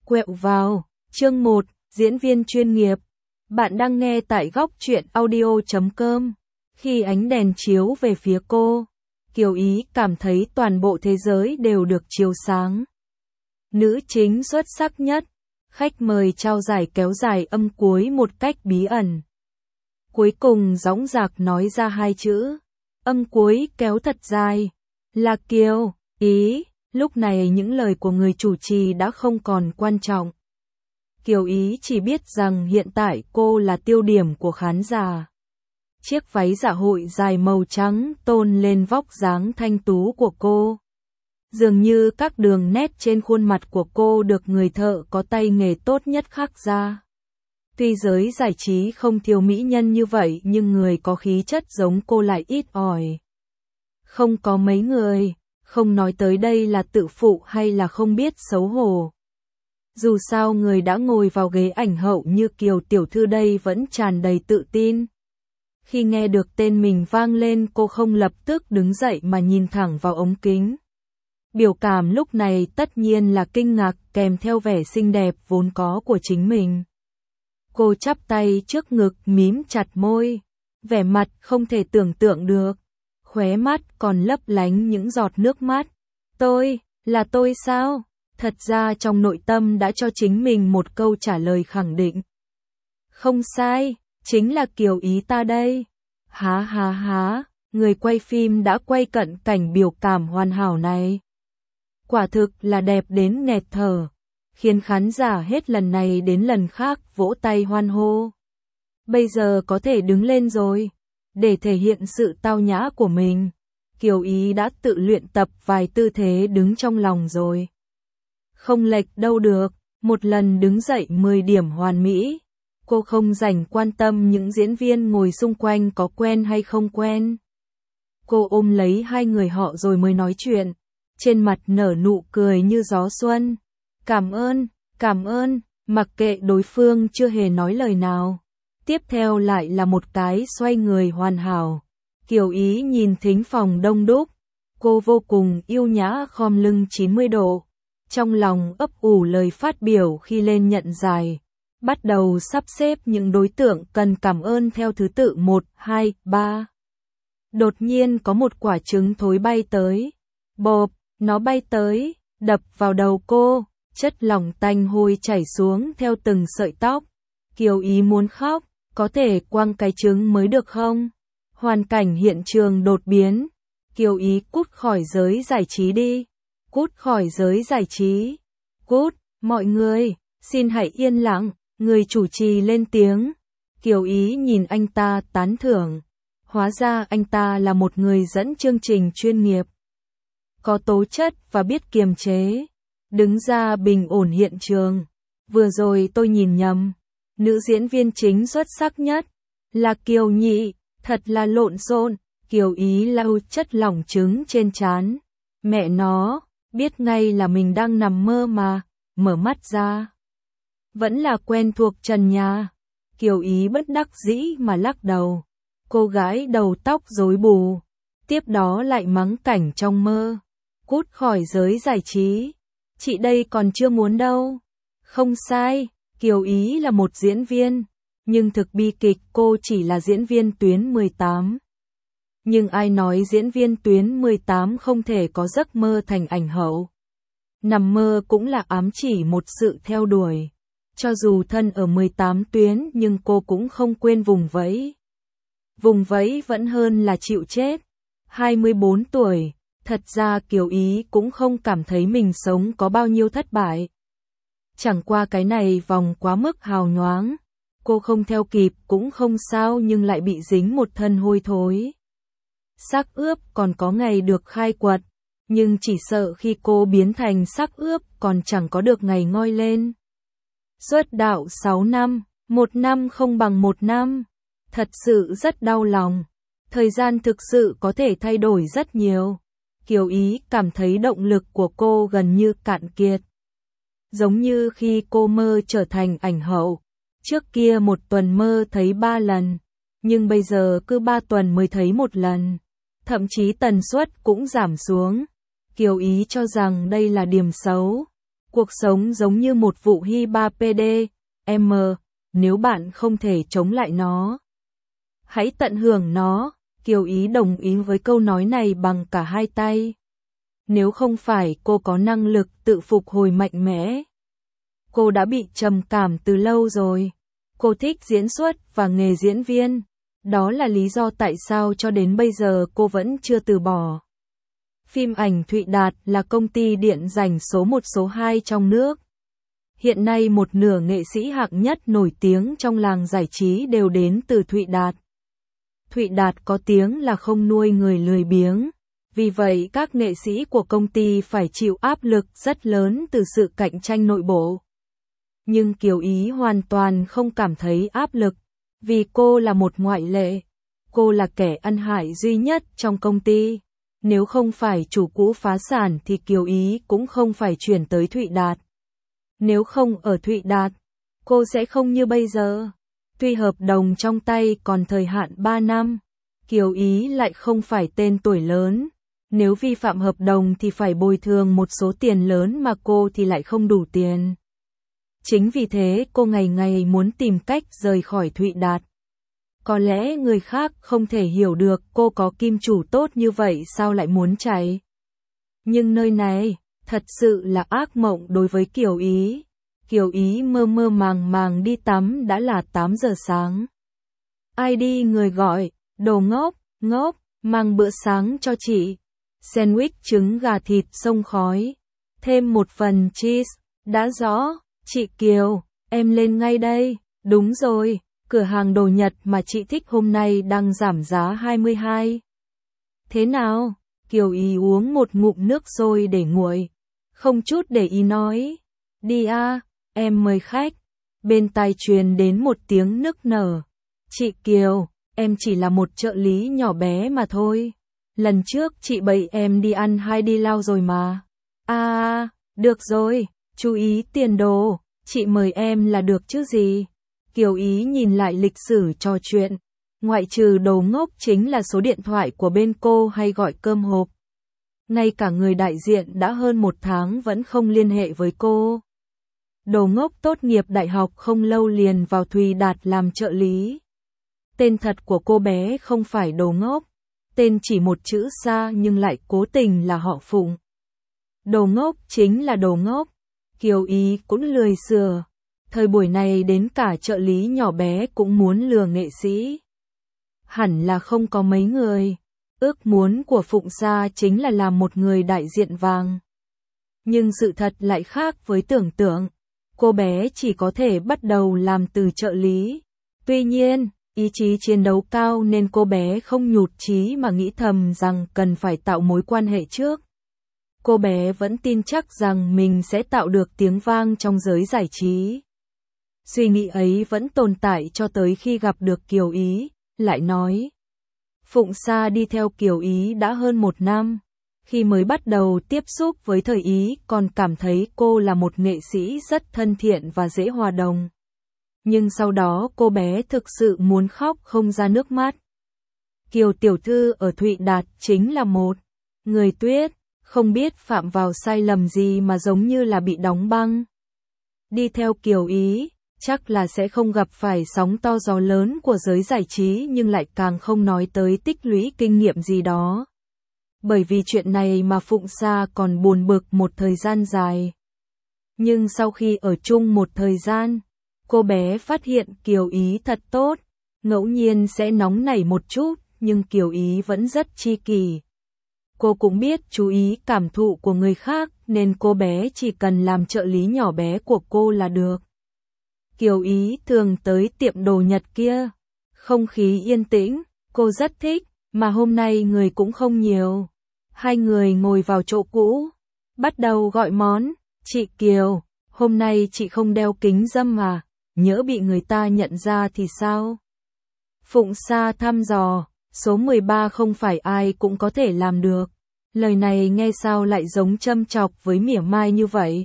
Quẹo vào, chương 1, diễn viên chuyên nghiệp. Bạn đang nghe tại góc truyện audio.com. Khi ánh đèn chiếu về phía cô, Kiều Ý cảm thấy toàn bộ thế giới đều được chiếu sáng. Nữ chính xuất sắc nhất, khách mời trao giải kéo dài âm cuối một cách bí ẩn. Cuối cùng dõng dạc nói ra hai chữ, âm cuối kéo thật dài, là Kiều Ý. Lúc này những lời của người chủ trì đã không còn quan trọng. Kiều Ý chỉ biết rằng hiện tại cô là tiêu điểm của khán giả. Chiếc váy dạ hội dài màu trắng tôn lên vóc dáng thanh tú của cô. Dường như các đường nét trên khuôn mặt của cô được người thợ có tay nghề tốt nhất khắc ra. Tuy giới giải trí không thiếu mỹ nhân như vậy nhưng người có khí chất giống cô lại ít ỏi. Không có mấy người. Không nói tới đây là tự phụ hay là không biết xấu hổ. Dù sao người đã ngồi vào ghế ảnh hậu như Kiều tiểu thư đây vẫn tràn đầy tự tin. Khi nghe được tên mình vang lên cô không lập tức đứng dậy mà nhìn thẳng vào ống kính. Biểu cảm lúc này tất nhiên là kinh ngạc kèm theo vẻ xinh đẹp vốn có của chính mình. Cô chắp tay trước ngực mím chặt môi. Vẻ mặt không thể tưởng tượng được. Khóe mắt còn lấp lánh những giọt nước mắt. Là tôi sao? Thật ra trong nội tâm đã cho chính mình một câu trả lời khẳng định. Không sai, chính là Kiều Ý ta đây. Há, người quay phim đã quay cận cảnh biểu cảm hoàn hảo này. Quả thực là đẹp đến nghẹt thở, khiến khán giả hết lần này đến lần khác vỗ tay hoan hô. Bây giờ có thể đứng lên rồi. Để thể hiện sự tao nhã của mình, Kiều Ý đã tự luyện tập vài tư thế đứng trong lòng rồi. Không lệch đâu được, một lần đứng dậy 10 điểm hoàn mỹ. Cô không rảnh quan tâm những diễn viên ngồi xung quanh có quen hay không quen. Cô ôm lấy hai người họ rồi mới nói chuyện, trên mặt nở nụ cười như gió xuân. Cảm ơn, mặc kệ đối phương chưa hề nói lời nào. Tiếp theo lại là một cái xoay người hoàn hảo. Kiều Ý nhìn thính phòng đông đúc. Cô vô cùng yêu nhã khom lưng 90 độ. Trong lòng ấp ủ lời phát biểu khi lên nhận giải. Bắt đầu sắp xếp những đối tượng cần cảm ơn theo thứ tự 1, 2, 3. Đột nhiên có một quả trứng thối bay tới. Bộp, nó bay tới, đập vào đầu cô. Chất lỏng tanh hôi chảy xuống theo từng sợi tóc. Kiều Ý muốn khóc. Có thể quăng cái trứng mới được không? Hoàn cảnh hiện trường đột biến. Kiều Ý cút khỏi giới giải trí đi. Cút khỏi giới giải trí. Cút, mọi người, xin hãy yên lặng. Người chủ trì lên tiếng. Kiều Ý nhìn anh ta tán thưởng. Hóa ra anh ta là một người dẫn chương trình chuyên nghiệp. Có tố chất và biết kiềm chế. Đứng ra bình ổn hiện trường. Vừa rồi tôi nhìn nhầm. Nữ diễn viên chính xuất sắc nhất là Kiều Nhị, thật là lộn xộn. Kiều Ý lau chất lỏng trứng trên trán. Mẹ nó, biết ngay là mình đang nằm mơ mà, mở mắt ra. Vẫn là quen thuộc trần nhà. Kiều Ý bất đắc dĩ mà lắc đầu. Cô gái đầu tóc rối bù. Tiếp đó lại mắng cảnh trong mơ. Cút khỏi giới giải trí. Chị đây còn chưa muốn đâu. Không sai. Kiều Ý là một diễn viên, nhưng thực bi kịch cô chỉ là diễn viên tuyến 18. Nhưng ai nói diễn viên tuyến 18 không thể có giấc mơ thành ảnh hậu. Nằm mơ cũng là ám chỉ một sự theo đuổi. Cho dù thân ở 18 tuyến nhưng cô cũng không quên vùng vẫy. Vùng vẫy vẫn hơn là chịu chết. 24 tuổi, thật ra Kiều Ý cũng không cảm thấy mình sống có bao nhiêu thất bại. Chẳng qua cái này vòng quá mức hào nhoáng. Cô không theo kịp cũng không sao nhưng lại bị dính một thân hôi thối. Xác ướp còn có ngày được khai quật. Nhưng chỉ sợ khi cô biến thành xác ướp còn chẳng có được ngày ngoi lên. Xuất đạo 6 năm, 1 năm không bằng 1 năm. Thật sự rất đau lòng. Thời gian thực sự có thể thay đổi rất nhiều. Kiều Ý cảm thấy động lực của cô gần như cạn kiệt. Giống như khi cô mơ trở thành ảnh hậu. Trước kia một tuần mơ thấy 3 lần. Nhưng bây giờ cứ 3 tuần mới thấy 1 lần. Thậm chí tần suất cũng giảm xuống. Kiều Ý cho rằng đây là điểm xấu. Cuộc sống giống như một vụ HIPAA PD, nếu bạn không thể chống lại nó, hãy tận hưởng nó. Kiều Ý đồng ý với câu nói này bằng cả hai tay. Nếu không phải cô có năng lực tự phục hồi mạnh mẽ, cô đã bị trầm cảm từ lâu rồi. Cô thích diễn xuất và nghề diễn viên. Đó là lý do tại sao cho đến bây giờ cô vẫn chưa từ bỏ. Phim ảnh Thụy Đạt là công ty điện ảnh số 1 số 2 trong nước. Hiện nay một nửa nghệ sĩ hạng nhất nổi tiếng trong làng giải trí đều đến từ Thụy Đạt. Thụy Đạt có tiếng là không nuôi người lười biếng. Vì vậy các nghệ sĩ của công ty phải chịu áp lực rất lớn từ sự cạnh tranh nội bộ. Nhưng Kiều Ý hoàn toàn không cảm thấy áp lực, vì cô là một ngoại lệ. Cô là kẻ ăn hại duy nhất trong công ty. Nếu không phải chủ cũ phá sản thì Kiều Ý cũng không phải chuyển tới Thụy Đạt. Nếu không ở Thụy Đạt, cô sẽ không như bây giờ. Tuy hợp đồng trong tay còn thời hạn 3 năm, Kiều Ý lại không phải tên tuổi lớn. Nếu vi phạm hợp đồng thì phải bồi thường một số tiền lớn mà cô thì lại không đủ tiền. Chính vì thế cô ngày ngày muốn tìm cách rời khỏi Thụy Đạt. Có lẽ người khác không thể hiểu được cô có kim chủ tốt như vậy sao lại muốn chạy. Nhưng nơi này, thật sự là ác mộng đối với Kiều Ý. Kiều Ý mơ mơ màng màng đi tắm đã là 8 giờ sáng. Ai đi người gọi, đồ ngốc, mang bữa sáng cho chị. Sandwich trứng gà thịt xông khói. Thêm một phần cheese, đã rõ. Chị Kiều, em lên ngay đây. Đúng rồi, cửa hàng đồ Nhật mà chị thích hôm nay đang giảm giá 22. Thế nào? Kiều Ý uống một ngụm nước sôi để nguội. Không chút để ý nói. Đi à, em mời khách. Bên tai truyền đến một tiếng nức nở. Chị Kiều, em chỉ là một trợ lý nhỏ bé mà thôi. Lần trước chị bày em đi ăn hay đi lao rồi mà. À, được rồi, chú ý tiền đồ, chị mời em là được chứ gì. Kiều Ý nhìn lại lịch sử trò chuyện. Ngoại trừ đồ ngốc chính là số điện thoại của bên cô hay gọi cơm hộp. Ngay cả người đại diện đã hơn 1 tháng vẫn không liên hệ với cô. Đồ ngốc tốt nghiệp đại học không lâu liền vào Thụy Đạt làm trợ lý. Tên thật của cô bé không phải Đồ Ngốc. Tên chỉ một chữ xa nhưng lại cố tình là họ Phụng. Đồ ngốc chính là đồ ngốc. Kiều Ý cũng lười sửa. Thời buổi này đến cả trợ lý nhỏ bé cũng muốn lừa nghệ sĩ. Hẳn là không có mấy người. Ước muốn của Phụng Sa chính là làm một người đại diện vàng. Nhưng sự thật lại khác với tưởng tượng. Cô bé chỉ có thể bắt đầu làm từ trợ lý. Tuy nhiên, ý chí chiến đấu cao nên cô bé không nhụt chí mà nghĩ thầm rằng cần phải tạo mối quan hệ trước. Cô bé vẫn tin chắc rằng mình sẽ tạo được tiếng vang trong giới giải trí. Suy nghĩ ấy vẫn tồn tại cho tới khi gặp được Kiều Ý, lại nói. Phụng Sa đi theo Kiều Ý đã hơn 1 năm. Khi mới bắt đầu tiếp xúc với thời Ý còn cảm thấy cô là một nghệ sĩ rất thân thiện và dễ hòa đồng. Nhưng sau đó cô bé thực sự muốn khóc không ra nước mắt. Kiều tiểu thư ở Thụy Đạt chính là một người tuyết, không biết phạm vào sai lầm gì mà giống như là bị đóng băng. Đi theo Kiều Ý, chắc là sẽ không gặp phải sóng to gió lớn của giới giải trí nhưng lại càng không nói tới tích lũy kinh nghiệm gì đó. Bởi vì chuyện này mà Phụng Sa còn buồn bực một thời gian dài. Nhưng sau khi ở chung một thời gian, cô bé phát hiện Kiều Ý thật tốt, ngẫu nhiên sẽ nóng nảy một chút, nhưng Kiều Ý vẫn rất tri kỷ. Cô cũng biết chú ý cảm thụ của người khác nên cô bé chỉ cần làm trợ lý nhỏ bé của cô là được. Kiều Ý thường tới tiệm đồ Nhật kia, không khí yên tĩnh, cô rất thích, mà hôm nay người cũng không nhiều. Hai người ngồi vào chỗ cũ, bắt đầu gọi món. Chị Kiều, hôm nay chị không đeo kính râm mà, nhỡ bị người ta nhận ra thì sao? Phụng Sa thăm dò, số 13 không phải ai cũng có thể làm được. Lời này nghe sao lại giống châm chọc với mỉa mai như vậy?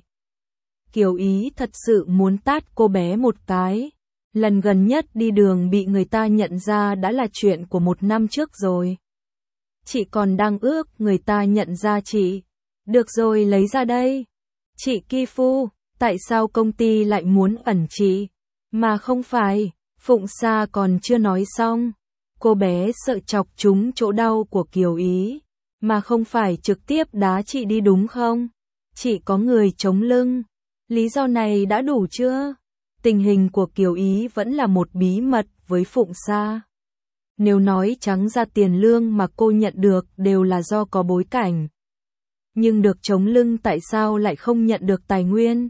Kiều Ý thật sự muốn tát cô bé một cái. Lần gần nhất đi đường bị người ta nhận ra đã là chuyện của 1 năm trước rồi. Chị còn đang ước người ta nhận ra chị. Được rồi, lấy ra đây. Chị Kifu, tại sao công ty lại muốn ẩn chị? Mà không phải, Phụng Sa còn chưa nói xong. Cô bé sợ chọc trúng chỗ đau của Kiều Ý, mà không phải trực tiếp đá chị đi đúng không? Chị có người chống lưng. Lý do này đã đủ chưa? Tình hình của Kiều Ý vẫn là một bí mật với Phụng Sa. Nếu nói trắng ra tiền lương mà cô nhận được đều là do có bối cảnh. Nhưng được chống lưng tại sao lại không nhận được tài nguyên?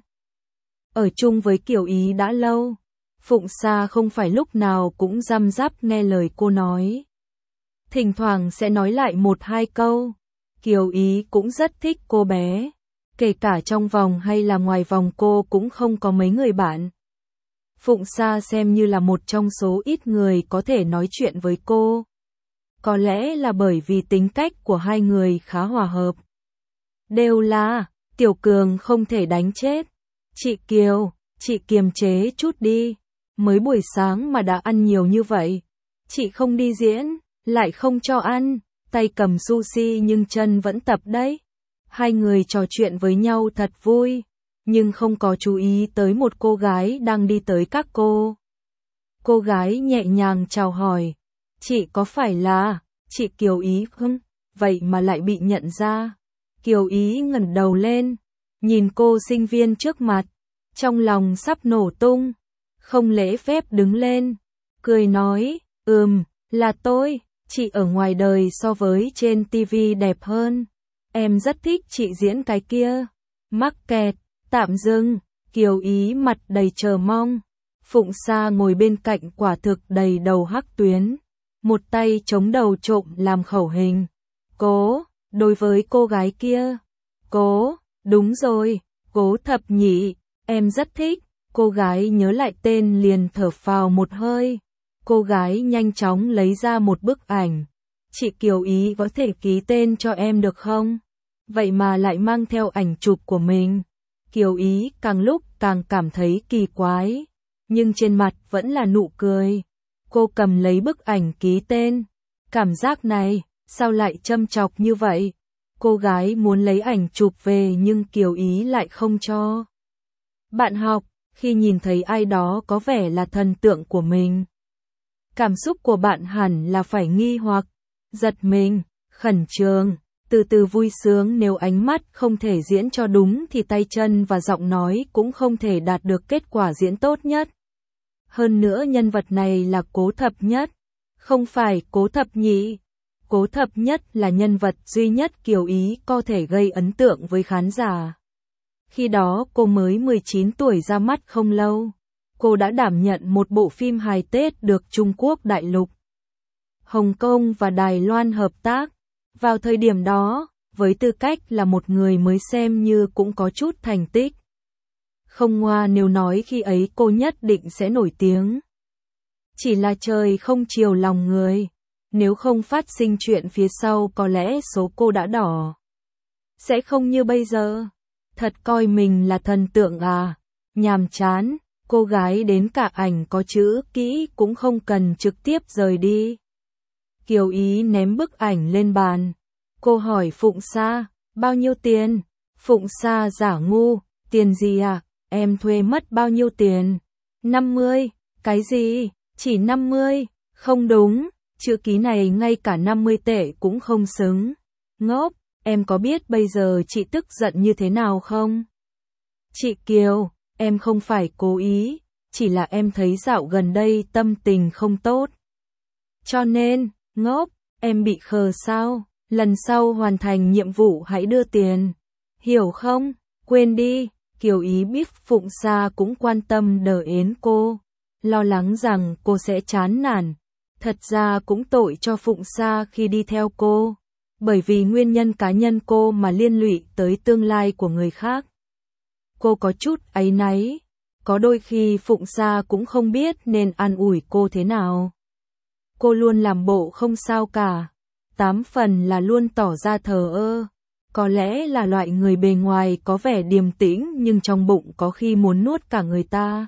Ở chung với Kiều Ý đã lâu, Phụng Sa không phải lúc nào cũng răm rắp nghe lời cô nói. Thỉnh thoảng sẽ nói lại một hai câu. Kiều Ý cũng rất thích cô bé. Kể cả trong vòng hay là ngoài vòng cô cũng không có mấy người bạn. Phụng Sa xem như là một trong số ít người có thể nói chuyện với cô. Có lẽ là bởi vì tính cách của hai người khá hòa hợp. Đều là, Tiểu Cường không thể đánh chết. Chị Kiều, chị kiềm chế chút đi. Mới buổi sáng mà đã ăn nhiều như vậy. Chị không đi diễn, lại không cho ăn. Tay cầm sushi nhưng chân vẫn tập đấy. Hai người trò chuyện với nhau thật vui. Nhưng không có chú ý tới một cô gái đang đi tới các cô. Cô gái nhẹ nhàng chào hỏi. Chị có phải là chị Kiều Ý không? Vậy mà lại bị nhận ra. Kiều Ý ngẩng đầu lên, nhìn cô sinh viên trước mặt, trong lòng sắp nổ tung, không lễ phép đứng lên, cười nói, là tôi, chị ở ngoài đời so với trên TV đẹp hơn, em rất thích chị diễn cái kia. Mắc kẹt, tạm dừng, Kiều Ý mặt đầy chờ mong, Phụng Sa ngồi bên cạnh quả thực đầy đầu hắc tuyến, một tay chống đầu trộm làm khẩu hình. Cố, đối với cô gái kia. Cố, đúng rồi, Cố Thập Nhị, em rất thích. Cô gái nhớ lại tên liền thở phào một hơi. Cô gái nhanh chóng lấy ra một bức ảnh. Chị Kiều Ý có thể ký tên cho em được không? Vậy mà lại mang theo ảnh chụp của mình. Kiều Ý càng lúc càng cảm thấy kỳ quái, nhưng trên mặt vẫn là nụ cười. Cô cầm lấy bức ảnh ký tên. Cảm giác này, sao lại châm chọc như vậy? Cô gái muốn lấy ảnh chụp về nhưng Kiều Ý lại không cho. Bạn học, khi nhìn thấy ai đó có vẻ là thần tượng của mình, cảm xúc của bạn hẳn là phải nghi hoặc, giật mình, khẩn trương, từ từ vui sướng. Nếu ánh mắt không thể diễn cho đúng thì tay chân và giọng nói cũng không thể đạt được kết quả diễn tốt nhất. Hơn nữa nhân vật này là Cố Thập Nhất, không phải Cố Thập Nhị. Cố Thập Nhất là nhân vật duy nhất Kiều Ý có thể gây ấn tượng với khán giả. Khi đó cô mới 19 tuổi ra mắt không lâu. Cô đã đảm nhận một bộ phim hài Tết được Trung Quốc đại lục, Hồng Kông và Đài Loan hợp tác. Vào thời điểm đó, với tư cách là một người mới xem như cũng có chút thành tích. Không ngoa nếu nói khi ấy cô nhất định sẽ nổi tiếng. Chỉ là trời không chiều lòng người. Nếu không phát sinh chuyện phía sau có lẽ số cô đã đỏ. Sẽ không như bây giờ. Thật coi mình là thần tượng à? Nhàm chán, cô gái đến cả ảnh có chữ kỹ cũng không cần trực tiếp rời đi. Kiều Ý ném bức ảnh lên bàn. Cô hỏi Phụng Sa, bao nhiêu tiền? Phụng Sa giả ngu, tiền gì à? Em thuê mất bao nhiêu tiền? 50, cái gì? Chỉ 50, không đúng. Chữ ký này ngay cả 50 tệ cũng không xứng. Ngốc, em có biết bây giờ chị tức giận như thế nào không? Chị Kiều, em không phải cố ý, chỉ là em thấy dạo gần đây tâm tình không tốt. Cho nên, ngốc, em bị khờ sao? Lần sau hoàn thành nhiệm vụ hãy đưa tiền. Hiểu không? Quên đi, Kiều Ý biết Phụng Sa cũng quan tâm đờ ến cô, lo lắng rằng cô sẽ chán nản. Thật ra cũng tội cho Phụng Sa khi đi theo cô, bởi vì nguyên nhân cá nhân cô mà liên lụy tới tương lai của người khác. Cô có chút áy náy, có đôi khi Phụng Sa cũng không biết nên an ủi cô thế nào. Cô luôn làm bộ không sao cả, 8 phần là luôn tỏ ra thờ ơ. Có lẽ là loại người bề ngoài có vẻ điềm tĩnh nhưng trong bụng có khi muốn nuốt cả người ta.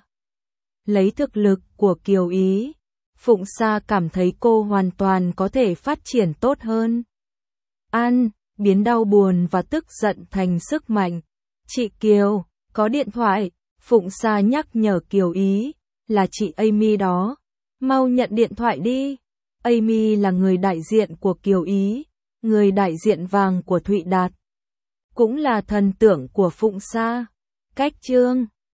Lấy thực lực của Kiều Ý, Phụng Sa cảm thấy cô hoàn toàn có thể phát triển tốt hơn. Biến đau buồn và tức giận thành sức mạnh. Chị Kiều, có điện thoại. Phụng Sa nhắc nhở Kiều Ý, là chị Amy đó. Mau nhận điện thoại đi. Amy là người đại diện của Kiều Ý, người đại diện vàng của Thụy Đạt, cũng là thần tượng của Phụng Sa. Cách chương